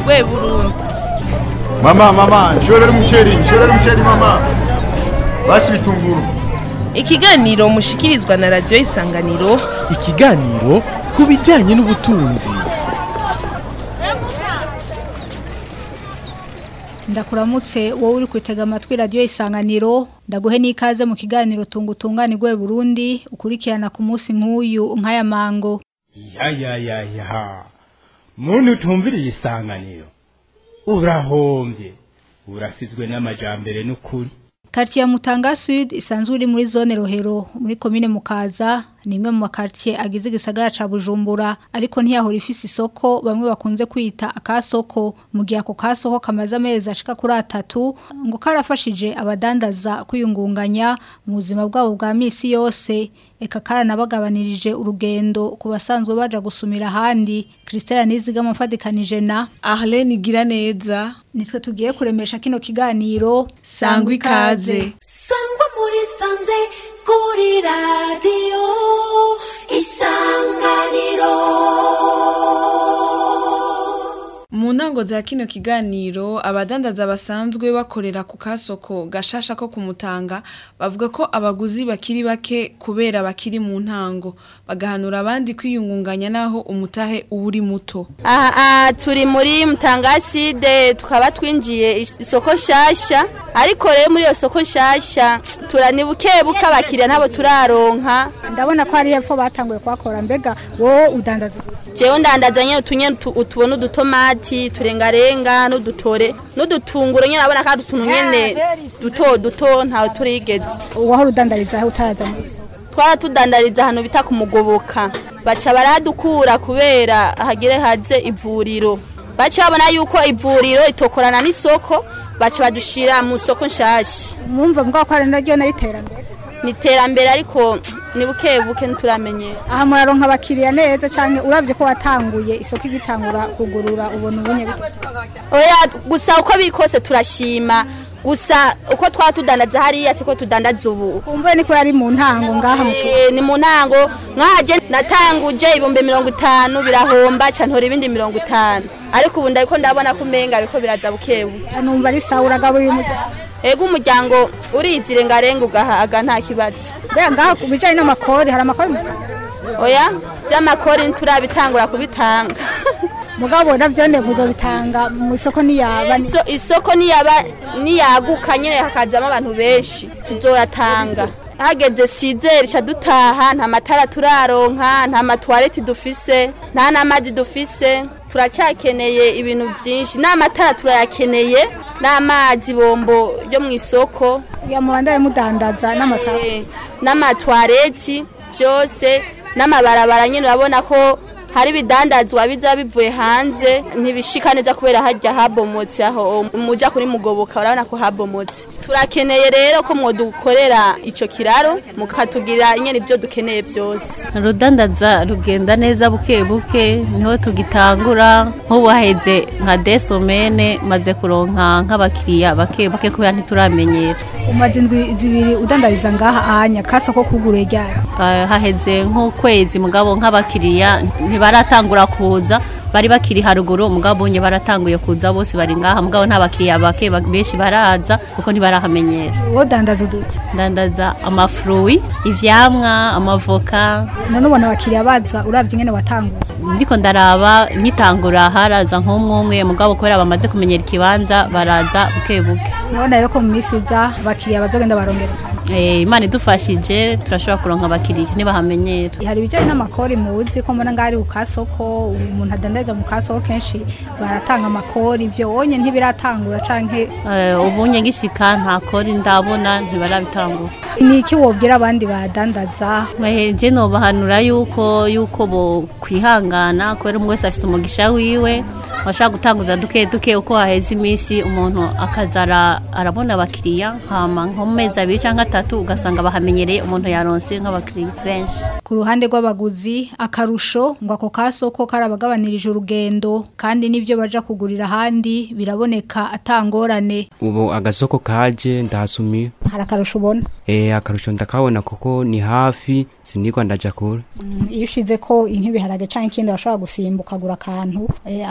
gwe Burundi. Mama, nshorera umuceri mama. Basi bitunguru. Ikiganiro mushikirizwa na Radio Isanganiro. Ikiganiro ku bijyanye n'ubutunzi. Ndakuramutse wowe uri kwitega amatwi Radio Isanganiro, ndaguhe n'ikaze mu kiganiro tungutungane gwe Burundi ukurikirana ku munsi nk'uyu nkaya mango. Ya. Muntu utumviriye Isanganiro. Urahombye. Urasizwe n'amajambere n'ukuri. Quartier ya Mutanga Sud isanzwe iri muri zone Rohero muri commune Mukaza, ni imwe mu makartier agize igisagara ca Bujumbura, ariko ntiyahora ifise isoko bamwe bakunze kwita akasoko. Mu gihe ako kasoko kamaze amezi ashika kuri 3 ngo karafashije abadandaza kwiyungunganya mu buzima bwabo bwa misi yose, eka karanabagabanirije urugendo ku basanzwe baja gusumira handi. Christelle Nizigama mfadikanije na Arlene Giraneza, nitwe tugiye kuremesha kino kiganiro sangwa ikaze. Sangwa muri sanze kuri radio Isanganiro. Mu ntango za kino kiganiro abadandaza basanzwe bakorera ku kasoko gashasha ko kumutanga bavuga ko abaguzi bakiri bake kubera bakiri mu ntango, bagahanura abandi kwiyungunganya naho umutahe uburi muto. Turi muri Mutangaside, tukaba twinjiye isoko shasha, ariko rero muri iyo soko shasha turanibukebuka abakiriya nabo turaronka. Ndabona ko ari hepfo batanguye kwakora. Mbega wowe udandaza? Jewe ndandazanye utubona udutomati turengarenga n'udutunguru nyene, abona kandi utuntu nyene duto ntawe turigeze. Wahora udandariza aho utaraza muri? Twara tudandariza hano bita kumugoboka, baca baradukura kubera hagire haze ivuriro. Baca babona yuko ivuriro itokorana n'isoko, baca badushira mu soko nshasha. Mwumva mbwa ko ari naryo nariterambere? Niterambere ariko ni bukebuke nturamenyera. Aha muraronka abakiriya neza canke uravye ko watanguye isoko igitangura kugurura ubona ubunye bike? Oya, gusa uko bikose turashima, gusa uko twatudandaza hariya siko tudandaza ubu. Kumbe niko yari mu ntango ngaha muco? Ni mu ntango, nkaje natanguje 50 birahomba cantora ibindi 50, ariko ubu ndiko ndabona kumenga biko biraza bukebuke. Numva ari sawa uragaburira umuryango? Ego umuryango urizire ngarenga ugahaga nta kibazo. Bega ngaha kubijanye n'amakori, hari amakori mu? Oya, by'amakori nturabitangura kubitanga. Mugabo navyone muzobitanga mu isoko niyaba? Isoko niyaguka nyene hakazamo abantu benshi tuzoyatanga. Hageze sizeri cha dutaha, nta matara turaronka, nta matwareti dufise, nta n'amazi dufise. Turacyakeneye ibintu byinshi, n'amatara turayakeneye, n'amazi bombo yo mu isoko ya mubandaye mudandaza n'amasaha n'amatwareti byose, n'amabarabara nyene urabona ko hari bidandazwa biza bivuye hanze ntibishika neza kubera hajya habomotse aho umuja kuri mugoboka, urabona ko habomotse. Turakeneye rero ko mwodukorera ico kiraro mukatugira nyene ibyo dukeneye byose. Rudandaza rugenda neza bukebuke, niho tugitangura nk'ubu haheze nka desomene maze kuronka nk'abakiriya bake kubera ntituramenyera. Umaze indwi zibiri udandariza ngaha anya kasoko kugura ryari? Haheze nk'ukwezi, mugabo nk'abakiriya baratangura kuza, bari bakiri haruguru, mugabo nye baratanguye kuza bose bari ngaha, mugabo nta bakiriya bake benshi baraza kuko ntibarahamenyera. Wo dandaza duke? Dandaza amafruit, ivyamwa, amavoka. None ubona abakiriya baza uravye ngene watanguye? Ndiko ndaraba nkitangura haraza nk'umwe, mugabo kubera bamaze kumenyera ikibanza baraza bukebuke. None rero ko mu misiza bakiriya bazogenda barongera? Imana idufashije turashobora kuronka abakiriya ntibahamenyera. Hari ibijanye n'amakori muzi ko mbona ngari ukasoko, umuntu adandaza mu kasoko kenshi baratanga amakori, ivyo wonye ntibiratangura canke? Ubunye gishika nta kori ndabona ntibarabitangura. Ni iki wobwira abandi badandaza? Je no bahanura yuko bo kwihangana kubera umwe wese afise umugisha wiwe, bashaka gutanguza duke uko haheze imisi umuntu akazara arabona abakiriya, hama nko mu mezi 2 canke 3 ugasanga bahamenyereye umuntu yaronse nk'abakiriya benshi. Ku ruhande rw'abaguzi akarusho ngo ako kasoko karabagabanirije urugendo, kandi nivyo baja kugurira handi biraboneka atangorane. Ubu agasoko kaje ndahasumira. Hari akarusho ubona? Akarusho ndakabona kuko ni hafi, sinigwa ndaja kure. Iyo ushize ko inkibiharage canke ikindi bashobora gusimbuka gura kantu, amavuta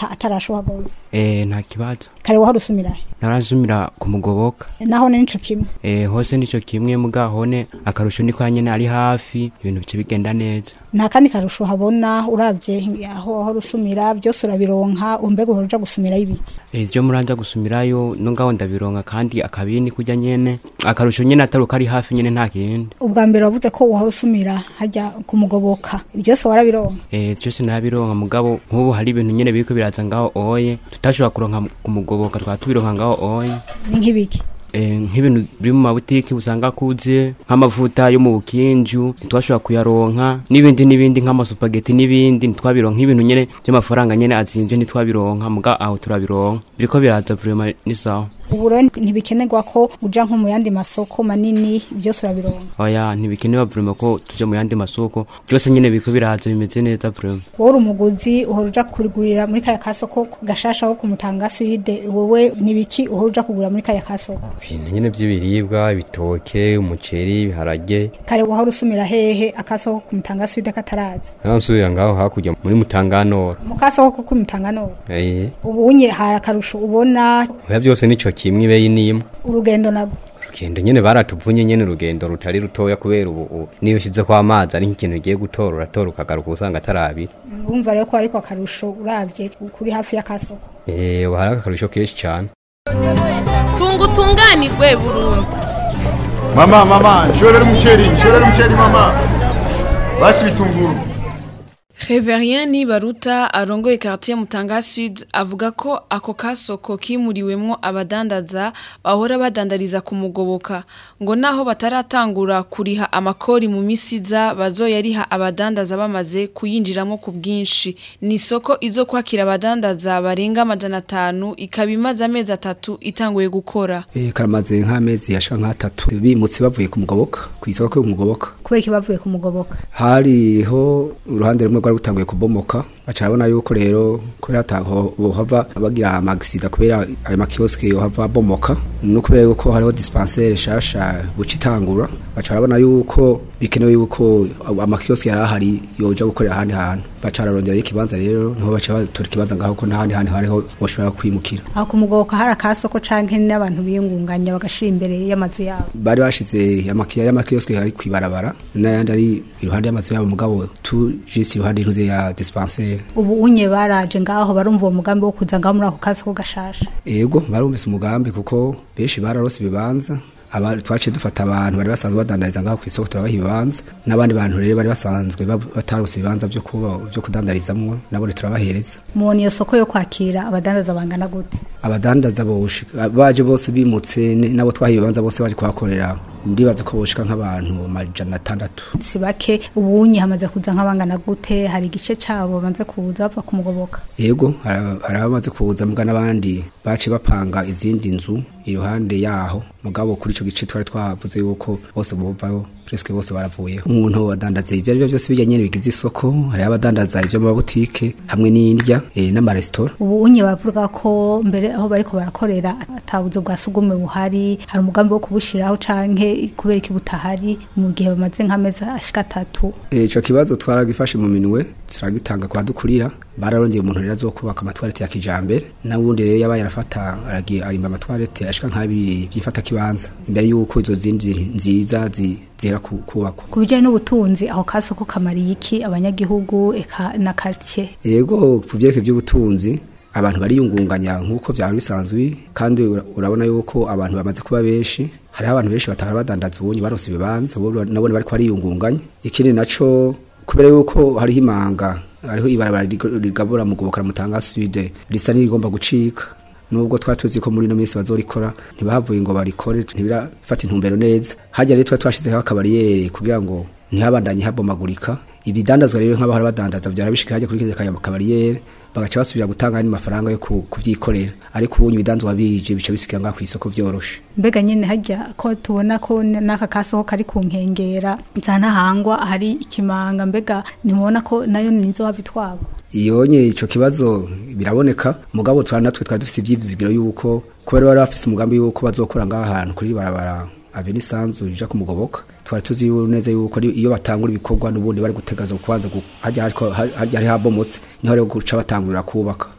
ubona atarashuha gose nta kibazo. kare wahorusumira Narazumira kumugoboka. naho nico kimwe Hose nico kimwe mugahone akarusho ni kwa nyene ari hafi ibintu bice bigenda neza. nta kandi karusho habona uravye aho wahorusumira byose urabironka umbega uhoruja gusumira ibiki Byo muranja gusumirayo no ngaho ndabironka kandi akabini kujya nyene akarusho nyene ataruka ari hafi nyene nta kindi. ubwa mbere wavuze ko wahorusumira hajya kumugoboka byose warabironka byose narabironka mugabo nk'ubu hari ibintu nyene biriko biraza ngaho oye tutashobora kuronka kumugoboka twatubironka ngaho oye. ni nk'ibiki nk'ibintu biri mu mabutiki usanga kuze nk'amavuta yo mu bukinju twashobora kuyaronka n'ibindi nk'amasupageti n'ibindi ntwabironka nk'ibintu nyene by'amafaranga nyene azinje ntitwabironka muga aho turabironka biriko biraza vraiment ni sawa. uburo ntibikenerwa ko uja nko mu yandi masoko manini byose urabironka oya ntibikenewe vraiment ko tuje mu yandi masoko byose nyene biriko biraza bimeze neza vraiment. wowe umuguzi uhoruja kurigurira muri kaya kasoko gashasha ho kumutanga Suide wowe nibiki uhoruja kugura muri kaya kasoko ibintu nyene by'ibiribwa ibitoke umuceri ibiharage. kare wahorusumira hehe akasoko kumutanga Suide kataraza nansubira ngaho hakurya muri Mutangano mu kasoko kumutangano ubu unye harakarusho ubona oya byose nico kimwe ibe n'imwe urugendo nago urugendo nyene baratuvunye nyene urugendo rutari rutoya kubera ubu niyo shize kwa amazi ari nk'ikintu ugiye gutora uratora ukagaruka usanga atarabira. urumva rero ko ariko akarusho uravye kuri hafi y'akasoko hari akarusho kenshi cyane. tunganirwe Burundi. Mama, nshorera umuceri mama. Basi bitunguru. Reverien Nibaruta arongoye quartier Mutanga Sud avuga ko ako kasoko kimuriwemwo abadandaza bahora badandariza kumugoboka ngo naho bataratangura kuriha amakori mu misiza bazoyariha abadandaza bamaze kuyinjiramo ku bwinshi. Ni isoko izo kwakira abadandaza barenga 500 ikabimaza amezi 3 itanguye gukora. Karamaze nk'amezi yashaka nk'atatu bimutse bavuye kumugoboka ku isoko y'umugoboka. Kubera ki bavuye kumugoboka? Hariho uruhande rumwe gutanguye kubomoka bacarabona yuko rero kubera taho bohava bagira amagisida kubera ayo makioske yo hava bomoka no kubera yuko hariho dispensaire shasha bucitangura bacarabona yuko bikenewe yuko amakioske yarahari yoja gukorera handi hantu bacararondera ikibanza rero niho baca batora ikibanza ngaho ko ntahandi hantu hariho boshobora kwimukira. Aho kumugoboka hari akasoko canke n'abantu biyungunganya bagashira imbere y'amazu yabo. Bari bashize y'amakioske hari kwibarabara n'ayandi ari iruhande y'amazu yabo mugabo tujisi iruhande y'intuze ya dispensaire. Ubu unye baraje ngaho barumva uwo mugambi wo kuza ngaho muri ako kasoko gashasha. Yego barumvise umugambi kuko beshi bararose bibanza twaciye dufata abantu bari basanzwe badandariza ngaho ku isoko turabaha ibibanza n'abandi bantu rero bari basanzwe batarose ibibanza byo kudandarizamwo nabo turabahereza. Mubona iyo soko yo kwakira abadandaza bangana gute? Abadandaza baje bose bimutse nabo twaha ibibanza bose baje kuhakorera ndibaza ko boshika nk'abantu 600. Sibake ubunye hamaze kuza nk'abangana gute hari igice cabo banze kuza bava kumugoboka? Yego hari abamaze kuza mbwa n'abandi bace bapanga izindi nzu iruhande yaho mugabo kuri ico gice twari twavuze yuko bose bovayo presque bose baravuye. Umuntu wadandaza ibyo ari byose bijya nyene bigize isoko hari abadandaza ibyo mu mabutike hamwe n'indya n'amaresitora. Ubu unye bavuga ko mbere aho bariko barakorera atabuzo bwa sugume buhari hari umugambi wo kubushiraho canke kubera iki butahari mu gihe bamaze nk'amezi ashika 3. Ico kibazo twaragifashe mu minwe turagitanga kwa dukurira bararongeye umuntu rero azokubaka amatwarete ya kijambere nabundi rero yabaye arafata aragiye arimba amatwarete ashika nk'abiri byifata kibanza imbere yuko izo zindi nziza zera kubakwa. Kubijanye n'ubutunzi aho kasoko kamariye iki abanyagihugu eka na quartier? Yego kuvyeke by'ubutunzi abantu bariyungunganya nkuko byari bisanzwe kandi urabona yuko abantu bamaze kuba benshi hari abantu benshi batara badandaza ubunye barose ibibanza nabone bari kwariyungunganya. Ikindi naco kubera yuko hari himanga hariho ibarabara rigabura mu gubokara Mutanga Sud risa n'irigomba gucika nubwo twatuzi ko muri no minsi bazorikora ntibavuye ngo barikore ntibirafata intumbero neza hajya rero twashizeho akabariyeri kugira ngo ntihabandanye habomagurika ibidandazwa rero nk'abahora badandaza byarabishikira hajya kuri kanya akabariyeri bagaca basubira gutanga ni mafaranga yo kuvyikorera ariko ubunye bidanzwa bije bica bisikira ngaho ku isoko vyoroshe. Mbega nyene hajya ko tubona ko naka kasoko kari ku nkengera nzanahangwa hari ikimanga mbega nimubona ko nayo ninzo wabitwagwa? Iyonye ico kibazo biraboneka mugabo natwe twari dufise ivyivizigiro yuko kubera bari bafise umugambi yuko bazokora ngaho ahantu kuri barabara aveni sanzu ija kumugoboka twari tuzi neza yuko iyo batangura ibikorwa n'ubundi bari gutegaza kubanza hajya hari habomotse niho rero guca batangurira kubaka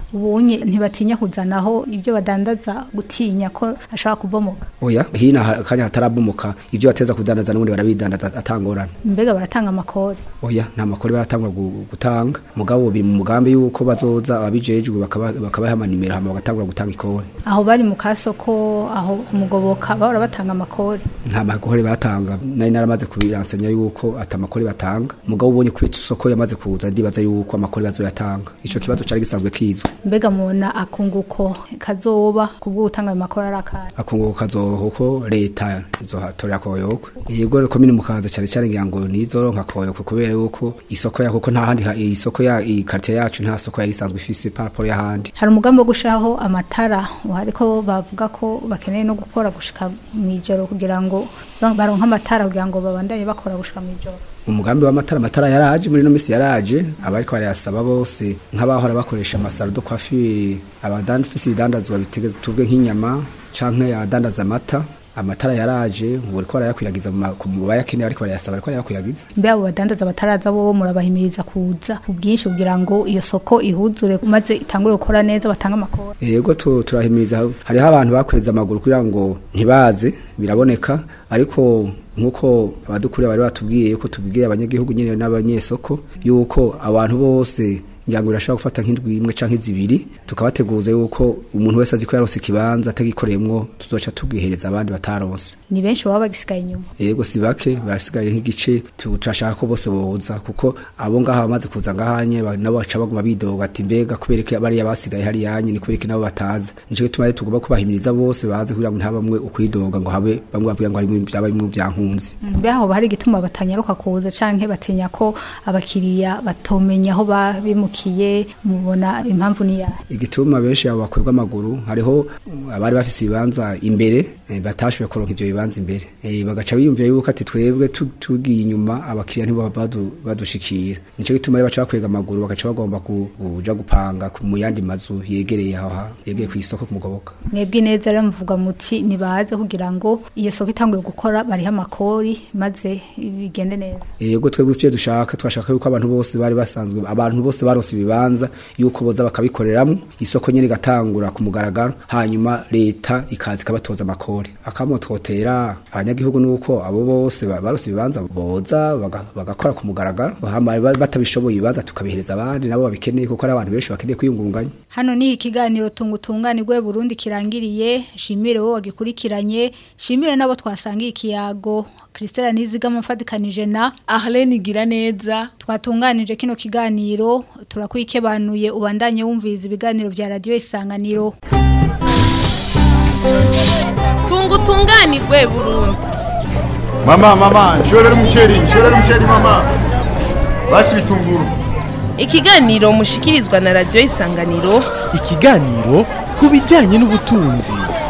ubunye ntibatinya kuzanaho ibyo badandaza gutinya ko ashobora kubomoka oya hina kanya hatarabomoka ibyo bateza kudandaza n'ubundi barabidandaza atangorana mbega baratanga amakori oya nta makori baratangwa gutanga mugabo biri mu mugambi yuko bazoza ababijejwe bakabaha amanimero hama bagatangura gutanga ikori aho bari mu kasoko aho kumugoboka bahora batanga amakori nta makori batanga nari naramaze kubiransanya yuko atamakori batanga mugabo ubonye ku isoko yamaze kuza ndibaza yuko amakori bazoyatanga ico kibazo cari gisanzwe kizwe mbega mubona akunguko kazoba kubwo gutanga ayo makori arakara akunguko kazoba kuko leta izohatorera koyoko yego komine Mukaza cyane ngira ngo nizoronka koyoko kubera yuko isoko ya kuko nta handi isoko ya quartier yacu nta soko yari isanzwe ifise paraporo y'ahandi hari umugambi wo gushaho amatara ariko bavuga ko bakeneye no gukora gushika mwijoro kugira ngo baronka amatara kugira ngo babandanye bakora gushika mwijoro umugambi w'amatara yaraje muri no misi yaraje abariko barayasaba bose nk'abahora bakoresha amasaro do coiffure abadandifisi bidandazwa bitegeze tubwe nk'inyama canke yadandaza amatara yaraje ubu riko barayakwiragiza mu bayakeneye ariko barayasaba ariko barayakwiragiza mbe abo badandaza bataraza bo murabahimiriza kuza ubwinshi kugira ngo iyo soko ihuzure maze itangure gukora neza batanga amakoro yego turahimiriza hariho abantu bakweza amaguru kugira ngo ntibaze biraboneka ariko nkuko abadukuriye bari batubwiye yuko tubwiye abanyagihugu nyene n'abanyesoko yuko abantu bose nyango irashobora gufata nk'indwi imwe canke zibiri tukabateguza yuko umuntu wese azi ko yarose ikibanza atagikoreyemwo tuzoca tubwihereza abandi bataronse ni benshi baba bagisigaye inyuma yego si bake barasigaye nk'igice turashaka ko bose boza kuko abo ngaha bamaze kuza ngahanye nabo baca baguma bidoga ati mbega kubereka bari yabasigaye hari yanye ni kubereka nabo bataza nico gituma rero tugomba kubahimiriza bose baze kugira ngo ntabamwe ukwidoga ngo habe bamwe bavuga ngo ari mu byaba mu byankunzi mbeho hari gituma batanyaruka kuza canke batinya ko abakiriya batomenya aho babimukiye mubona impamvu ni yahe igituma benshi abo bakorwa amaguru hariho abari bafise ibanza imbere batashuye kuronka ivyo bibanza imbere bagaca biyumvira yuko ati twebwe tugiye inyuma abakiriya ntibo badushikira nico gituma rero baca bakwega amaguru bagaca bagomba kuja gupanga mu yandi mazu yegereye aho yegeye ku isoko kumugoboka mwebwe neza rero muvuga muti nibaze kugira ngo iyo soko itanguye gukora bari amakori maze bigende neza yego twebwe ivyo dushaka twashaka yuko abantu bose bari basanzwe abantu bose barose ibibanza yuko boza bakabikoreramwo isoko nyene gatangura ku mugaragaro hanyuma leta ikazi kabatoza amakori akamototera abanyagihugu nuko abo bose barose ibibanza boza bagakora ku mugaragaro batabishoboye ibibanza tukabihereza abandi nabo babikeneye kuko ari abantu benshi bakeneye kwiyungunganya hano ni ikiganiro tungutunganirwe Burundi kirangiriye shimire wowe wagikurikiranye shimire nabo twasangiye ikiyago Christella Nizigama mfatikanije na Arlene Giraneza twatunganije kino kiganiro turakwikebanuye ubandanye wumviriza ibiganiro vya radio Isanganiro tungutunganirwe Burundi mama nshorera umuceri mama basi bitunguru ikiganiro mushikirizwa na radio Isanganiro ikiganiro kubijanye n'ubutunzi